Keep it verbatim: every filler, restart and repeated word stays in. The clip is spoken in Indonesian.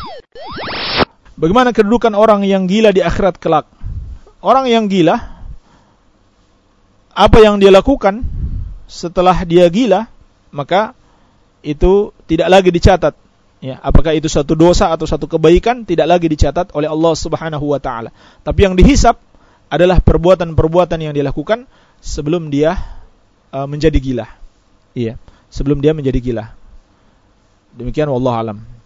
Bagaimana kedudukan orang yang gila di akhirat kelak? Orang yang gila, apa yang dia lakukan setelah dia gila, maka itu tidak lagi dicatat. Ya, apakah itu satu dosa atau satu kebaikan, tidak lagi dicatat oleh Allah Subhanahu wa taala. Tapi yang dihisap adalah perbuatan-perbuatan yang dia lakukan sebelum dia uh, menjadi gila. Iya, sebelum dia menjadi gila. Demikian wallahu alam.